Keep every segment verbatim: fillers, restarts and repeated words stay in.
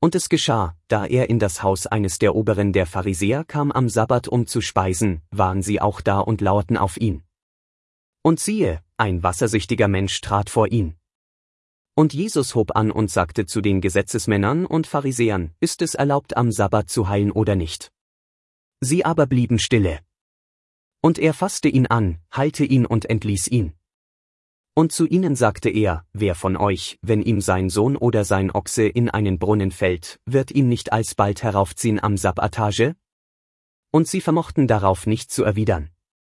Und es geschah, da er in das Haus eines der Oberen der Pharisäer kam am Sabbat, um zu speisen, waren sie auch da und lauerten auf ihn. Und siehe, ein wassersüchtiger Mensch trat vor ihn. Und Jesus hob an und sagte zu den Gesetzesmännern und Pharisäern, ist es erlaubt, am Sabbat zu heilen oder nicht? Sie aber blieben stille. Und er fasste ihn an, heilte ihn und entließ ihn. Und zu ihnen sagte er, wer von euch, wenn ihm sein Sohn oder sein Ochse in einen Brunnen fällt, wird ihn nicht alsbald heraufziehen am Sabbatage? Und sie vermochten darauf nicht zu erwidern.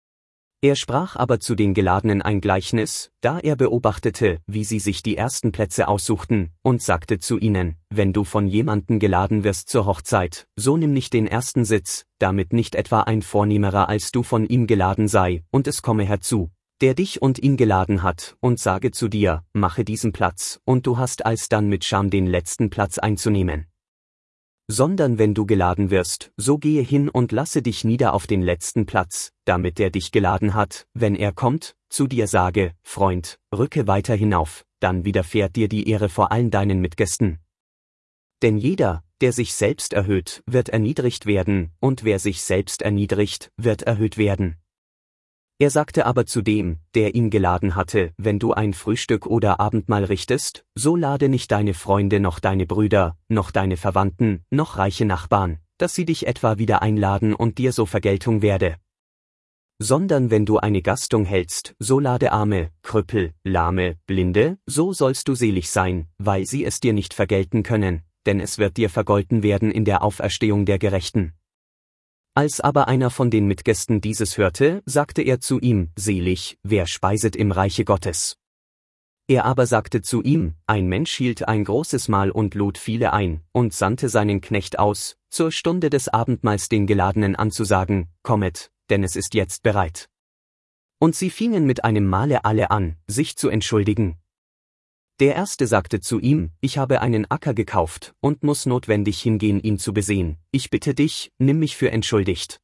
Er sprach aber zu den Geladenen ein Gleichnis, da er beobachtete, wie sie sich die ersten Plätze aussuchten, und sagte zu ihnen, wenn du von jemandem geladen wirst zur Hochzeit, so nimm nicht den ersten Sitz, damit nicht etwa ein Vornehmerer als du von ihm geladen sei, und es komme herzu, der dich und ihn geladen hat, und sage zu dir, mache diesen Platz, und du hast alsdann mit Scham den letzten Platz einzunehmen. Sondern wenn du geladen wirst, so gehe hin und lasse dich nieder auf den letzten Platz, damit der dich geladen hat, wenn er kommt, zu dir sage, Freund, rücke weiter hinauf, dann widerfährt dir die Ehre vor allen deinen Mitgästen. Denn jeder, der sich selbst erhöht, wird erniedrigt werden, und wer sich selbst erniedrigt, wird erhöht werden. Er sagte aber zu dem, der ihn geladen hatte, wenn du ein Frühstück oder Abendmahl richtest, so lade nicht deine Freunde noch deine Brüder, noch deine Verwandten, noch reiche Nachbarn, dass sie dich etwa wieder einladen und dir so Vergeltung werde. Sondern wenn du eine Gastung hältst, so lade Arme, Krüppel, Lahme, Blinde, so sollst du selig sein, weil sie es dir nicht vergelten können, denn es wird dir vergolten werden in der Auferstehung der Gerechten. Als aber einer von den Mitgästen dieses hörte, sagte er zu ihm, selig, wer speiset im Reiche Gottes. Er aber sagte zu ihm, ein Mensch hielt ein großes Mahl und lud viele ein, und sandte seinen Knecht aus, zur Stunde des Abendmahls den Geladenen anzusagen, kommet, denn es ist jetzt bereit. Und sie fingen mit einem Male alle an, sich zu entschuldigen. Der Erste sagte zu ihm, ich habe einen Acker gekauft, und muss notwendig hingehen, ihn zu besehen, ich bitte dich, nimm mich für entschuldigt.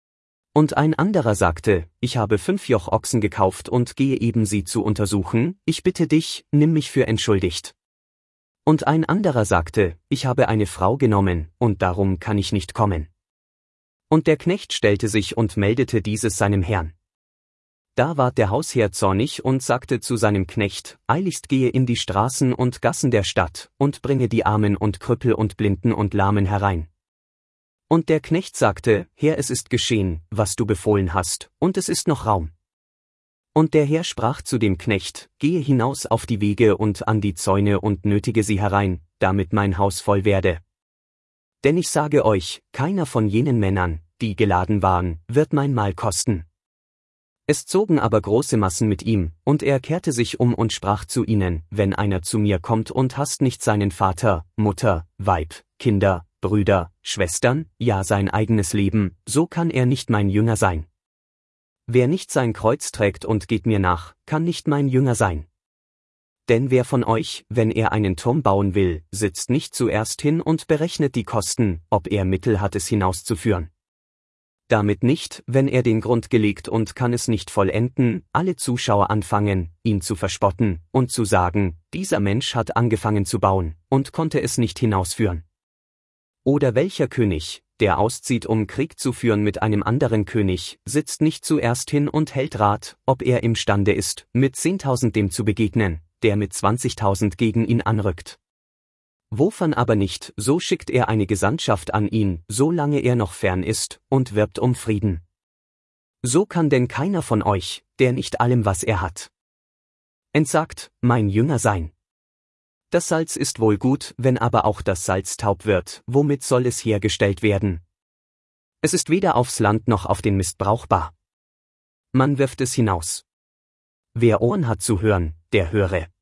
Und ein anderer sagte, ich habe fünf Joch Ochsen gekauft und gehe eben sie zu untersuchen, ich bitte dich, nimm mich für entschuldigt. Und ein anderer sagte, ich habe eine Frau genommen, und darum kann ich nicht kommen. Und der Knecht stellte sich und meldete dieses seinem Herrn. Da ward der Hausherr zornig und sagte zu seinem Knecht, eiligst gehe in die Straßen und Gassen der Stadt, und bringe die Armen und Krüppel und Blinden und Lahmen herein. Und der Knecht sagte, Herr, es ist geschehen, was du befohlen hast, und es ist noch Raum. Und der Herr sprach zu dem Knecht, gehe hinaus auf die Wege und an die Zäune und nötige sie herein, damit mein Haus voll werde. Denn ich sage euch, keiner von jenen Männern, die geladen waren, wird mein Mahl kosten. Es zogen aber große Massen mit ihm, und er kehrte sich um und sprach zu ihnen, wenn einer zu mir kommt und hasst nicht seinen Vater, Mutter, Weib, Kinder, Brüder, Schwestern, ja sein eigenes Leben, so kann er nicht mein Jünger sein. Wer nicht sein Kreuz trägt und geht mir nach, kann nicht mein Jünger sein. Denn wer von euch, wenn er einen Turm bauen will, sitzt nicht zuerst hin und berechnet die Kosten, ob er Mittel hat, es hinauszuführen. Damit nicht, wenn er den Grund gelegt und kann es nicht vollenden, alle Zuschauer anfangen, ihn zu verspotten, und zu sagen, dieser Mensch hat angefangen zu bauen, und konnte es nicht hinausführen. Oder welcher König, der auszieht, um Krieg zu führen mit einem anderen König, sitzt nicht zuerst hin und hält Rat, ob er imstande ist, mit zehntausend dem zu begegnen, der mit zwanzigtausend gegen ihn anrückt. Wofern aber nicht, so schickt er eine Gesandtschaft an ihn, solange er noch fern ist, und wirbt um Frieden. So kann denn keiner von euch, der nicht allem, was er hat, entsagt, mein Jünger sein. Das Salz ist wohl gut, wenn aber auch das Salz taub wird, womit soll es hergestellt werden? Es ist weder aufs Land noch auf den Mist brauchbar. Man wirft es hinaus. Wer Ohren hat zu hören, der höre.